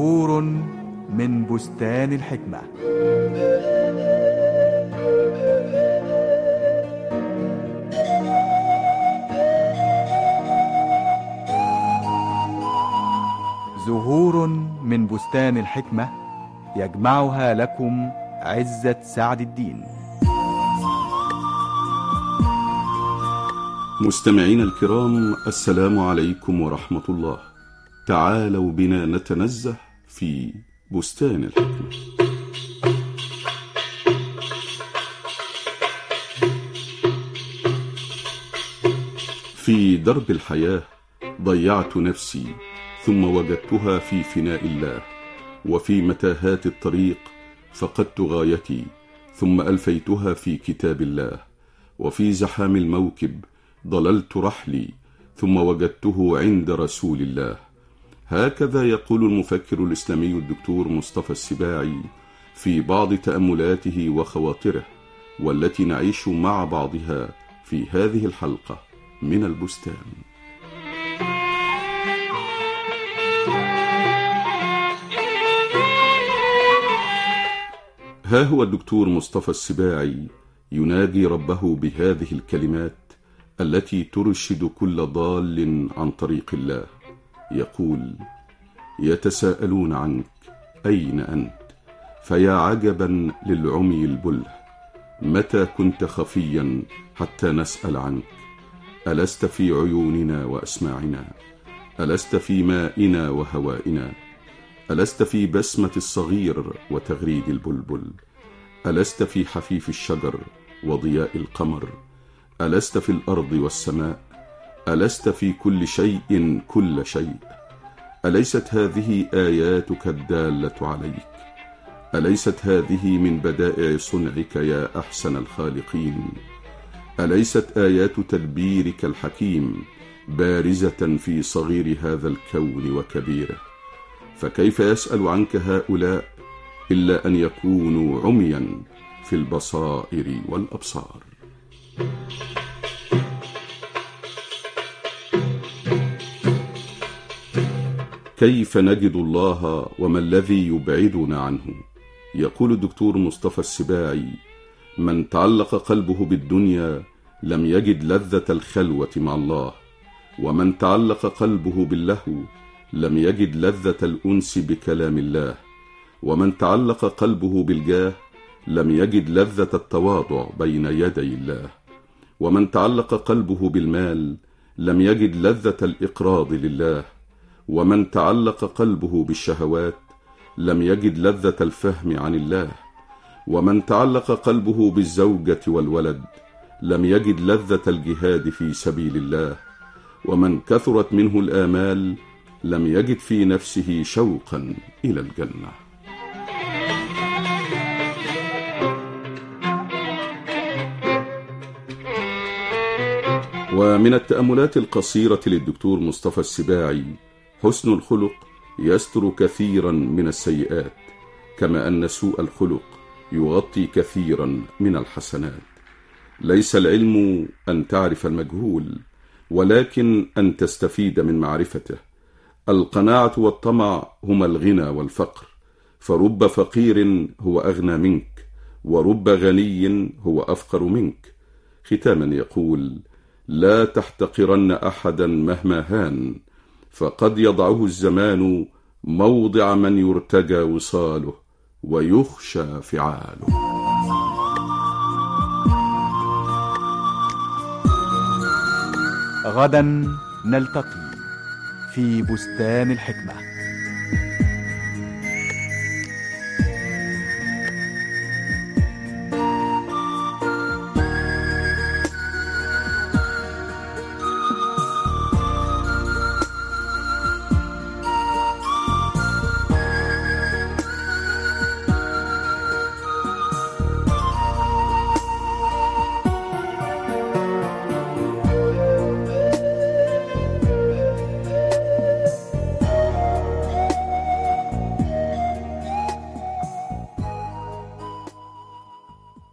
زهور من بستان الحكمة. زهور من بستان الحكمة يجمعها لكم عزت سعد الدين. مستمعين الكرام، السلام عليكم ورحمة الله. تعالوا بنا نتنزه في بستان الحكمة. في درب الحياة ضيعت نفسي، ثم وجدتها في فناء الله، وفي متاهات الطريق فقدت غايتي، ثم ألفيتها في كتاب الله، وفي زحام الموكب ضللت رحلي، ثم وجدته عند رسول الله. هكذا يقول المفكر الإسلامي الدكتور مصطفى السباعي في بعض تأملاته وخواطره، والتي نعيش مع بعضها في هذه الحلقة من البستان. ها هو الدكتور مصطفى السباعي ينادي ربه بهذه الكلمات التي ترشد كل ضال عن طريق الله. يقول: يتساءلون عنك أين أنت، فيا عجبا للعمي البله، متى كنت خفيا حتى نسأل عنك؟ ألست في عيوننا وأسماعنا؟ ألست في مائنا وهوائنا؟ ألست في بسمة الصغير وتغريد البلبل؟ ألست في حفيف الشجر وضياء القمر؟ ألست في الأرض والسماء؟ ألست في كل شيء كل شيء؟ أليست هذه آياتك الدالة عليك؟ أليست هذه من بدائع صنعك يا أحسن الخالقين؟ أليست آيات تدبيرك الحكيم بارزة في صغير هذا الكون وكبيره؟ فكيف يسأل عنك هؤلاء إلا أن يكونوا عميا في البصائر والأبصار؟ كيف نجد الله وما الذي يبعدنا عنه؟ يقول الدكتور مصطفى السباعي: من تعلق قلبه بالدنيا لم يجد لذة الخلوة مع الله، ومن تعلق قلبه باللهو لم يجد لذة الأنس بكلام الله، ومن تعلق قلبه بالجاه لم يجد لذة التواضع بين يدي الله، ومن تعلق قلبه بالمال لم يجد لذة الإقراض لله، ومن تعلق قلبه بالشهوات لم يجد لذة الفهم عن الله، ومن تعلق قلبه بالزوجة والولد لم يجد لذة الجهاد في سبيل الله، ومن كثرت منه الآمال لم يجد في نفسه شوقا إلى الجنة. ومن التأملات القصيرة للدكتور مصطفى السباعي: حسن الخلق يستر كثيرا من السيئات، كما أن سوء الخلق يغطي كثيرا من الحسنات. ليس العلم أن تعرف المجهول، ولكن أن تستفيد من معرفته. القناعة والطمع هما الغنى والفقر، فرب فقير هو أغنى منك، ورب غني هو أفقر منك. ختاما يقول: لا تحتقرن أحدا مهما هان، فقد يضعه الزمان موضع من يرتجى وصاله ويخشى فعاله. غدا نلتقي في بستان الحكمة.